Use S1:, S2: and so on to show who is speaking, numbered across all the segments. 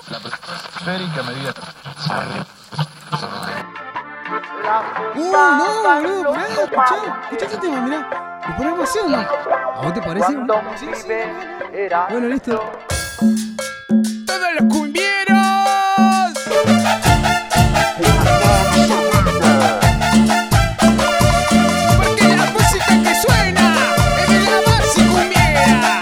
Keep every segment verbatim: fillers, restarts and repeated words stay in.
S1: La esférica medida.
S2: Uh, no, boludo, pará, escuchá, escuchá este tema, mirá. ¿Lo ponemos así o no? ¿A vos te parece? Sí, sí, bueno. Bueno, listo.
S3: ¡Todos los cumbieros! Porque la música que suena es de la base cumbiera.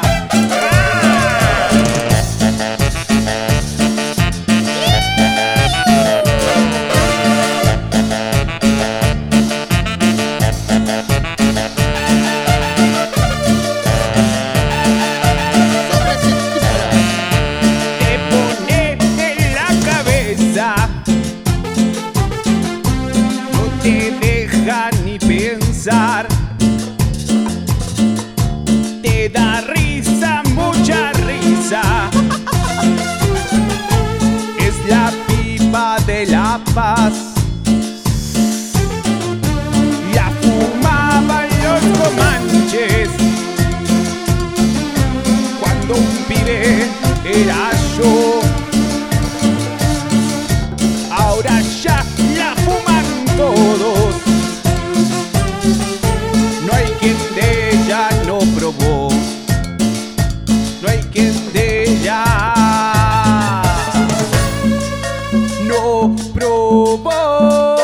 S3: Te pone en la cabeza, no te deja ni pensar. Te da risa, mucha risa. Es la pipa de la paz. La fumaban los comanches cuando un pibe era yo. Ahora ya la fuman todos. No hay quien de ella no probó. No hay quien de ella no probó.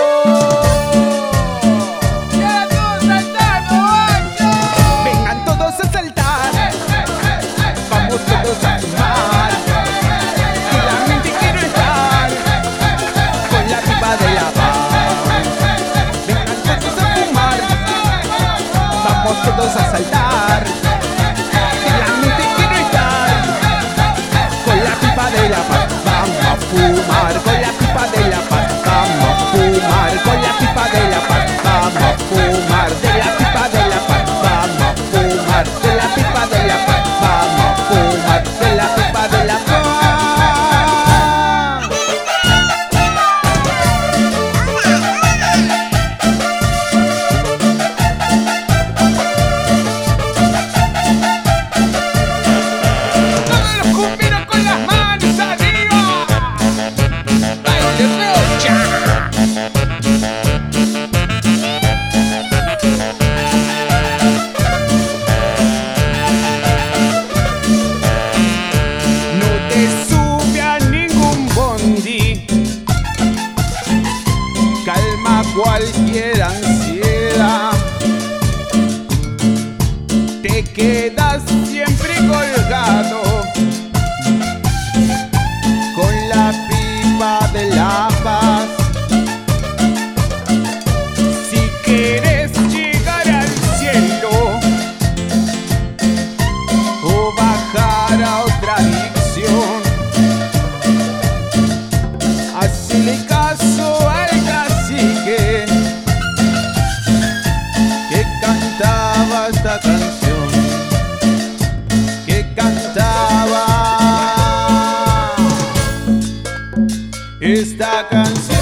S3: Vengan todos a saltar. Vamos todos a fumar. Que la mente quiero estar con la pipa de la paz. Vengan todos a fumar. Vamos todos a saltar. Que la mente quiero estar con la pipa de la paz. Vamos a fumar con la pipa de la paz. Vamos a fumar con la pipa de la paz. Vamos a fumar de la pipa de la paz. Vamos a fumar de la pipa de la paz. Vamos a fumar de la pipa de la paz. Todos los cumbieros con las manos arriba. Baile rocha. No te sube a ningún bondi. Calma cualquier ansiedad. Te quedas siempre colgado con la pipa de la paz. Si quieres llegar al cielo o bajar a otra adicción, hazle caso al cacique que cantaba esta canción, que cantaba esta canción.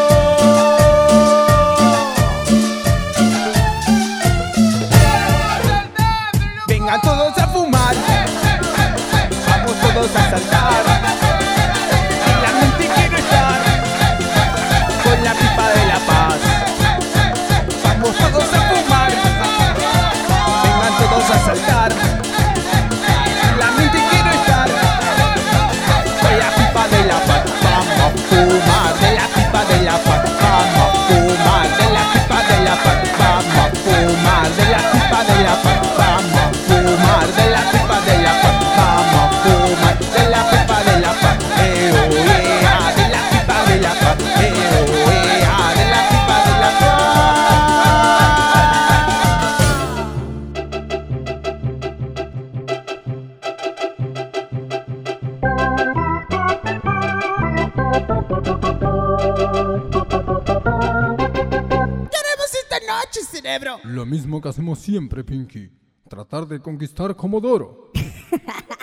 S3: Vengan todos a fumar, vamos todos a saltar. En la mente quiero estar con la pipa de la paz. Vamos todos a fumar, vengan todos a saltar. En la mente quiero estar con la pipa de la paz. Vamos a fumar de la pipa de la paz. Vamos a fumar de la pipa de la paz. Vamos a fumar de la pipa de la paz. Vamos a fumar de la pipa de la paz. Vamos a fumar de la pipa de la paz. Eh, oh, yeah, de la pipa de la paz. Eh, oh, yeah, de la pipa de la paz.
S4: ¡Queremos esta noche, cerebro!
S2: Lo mismo que hacemos siempre, Pinky. Tratar de conquistar Comodoro.